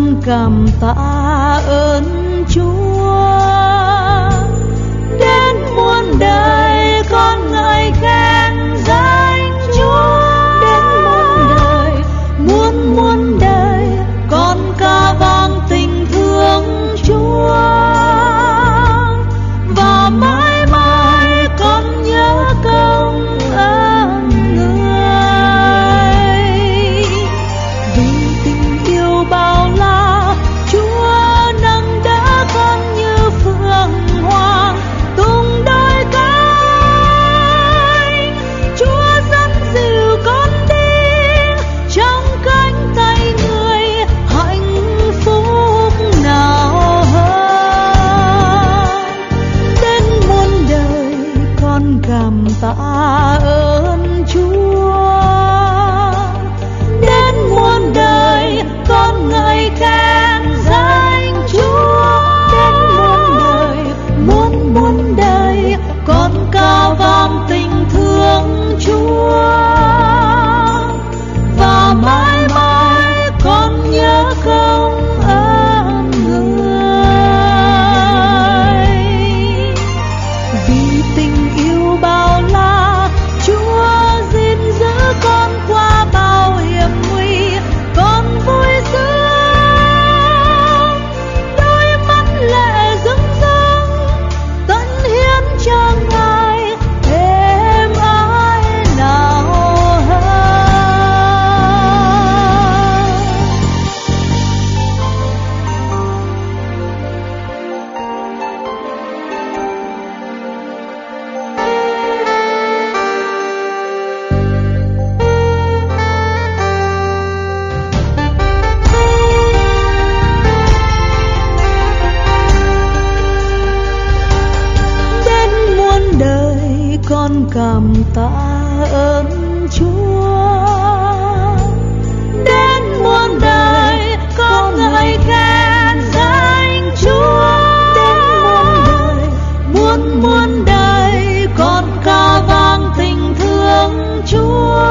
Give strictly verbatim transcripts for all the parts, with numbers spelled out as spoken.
cảm tạ ơn Chúa. Đến muôn đời con ngợi khen danh Chúa. Đến muôn đời, muôn muôn đời con ca vang tình thương Chúa. Và mãi mãi con nhớ công ơn Người. Vì tình yêu bao la, Chúa nâng đỡ con như phượng hoàng tung đôi cánh. Chúa dẫn dìu con đi trong cánh tay Người, hạnh phúc nào hơn. Đến muôn đời con cảm tạ ơn Chúa. Đến muôn đời con ngợi khen danh Chúa. Đến muôn đời, muôn muôn đời con ca vang tình thương Chúa. Và mãi mãi con nhớ công ơn Người. Vì tình yêu bao la, Chúa gìn giữ con qua bao hiểm nguy. Con vui sướng, đôi mắt lệ rưng rưng, tận hiến cho Ngài thêm ai nào hơn. Đến muôn đời con cảm tạ ơn Chúa. Đến muôn đời con ngợi khen danh Chúa. Đến muôn đời, muôn muôn đời con ca vang tình thương Chúa.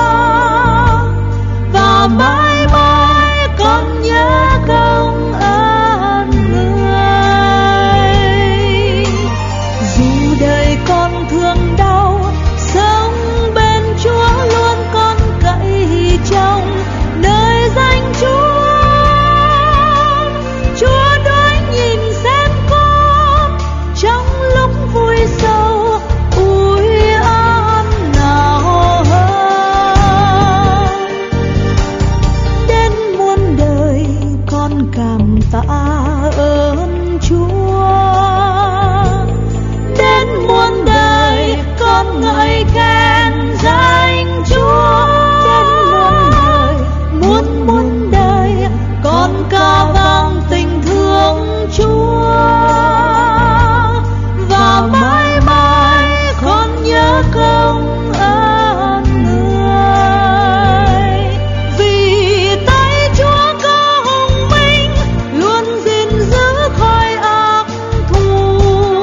Và mãi mãi con nhớ công ơn Người. Dù đời con thương đau, sống bên Chúa luôn con cậy trông nơi danh Chúa. Chúa đối nhìn xem con trong lúc vui sâu, ủi an nào hơn. Đến muôn đời con cảm tạ ơn Chúa. Đến muôn đời con ngợi khen danh Chúa. Đến muôn đời, muôn muôn đời con ca vang tình thương Chúa. Và mãi mãi con nhớ công ơn Người. Vì tay Chúa có hùng minh, luôn gìn giữ khỏi ác thù.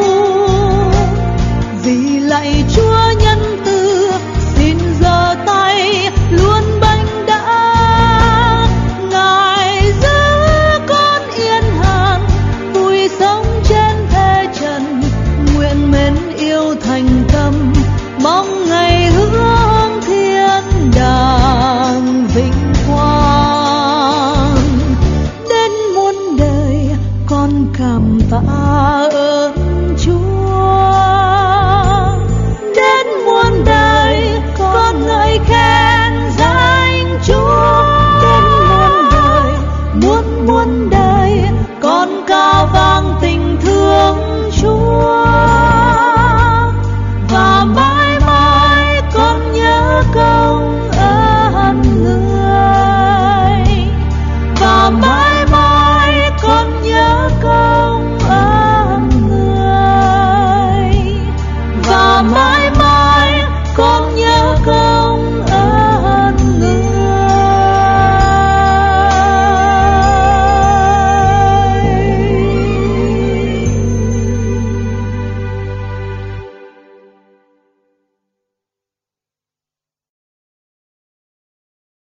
Vì lạy Chúa nhân từ, xin giơ tay luôn bênh đãi. Ngài giữ con yên hàn, vui sống trên thế trần. Nguyện mến yêu thành tâm, mong ngày hướng thiên đàng vinh quang. Đến muôn đời con cảm tạ ơn Chúa. Đến muôn đời con ngợi khen danh Chúa. Đến muôn đời, muôn muôn đời con ca vang tình thương Chúa. Và mãi mãi con nhớ công ơn Người. Và mãi mãi con nhớ công ơn Người. Và mãi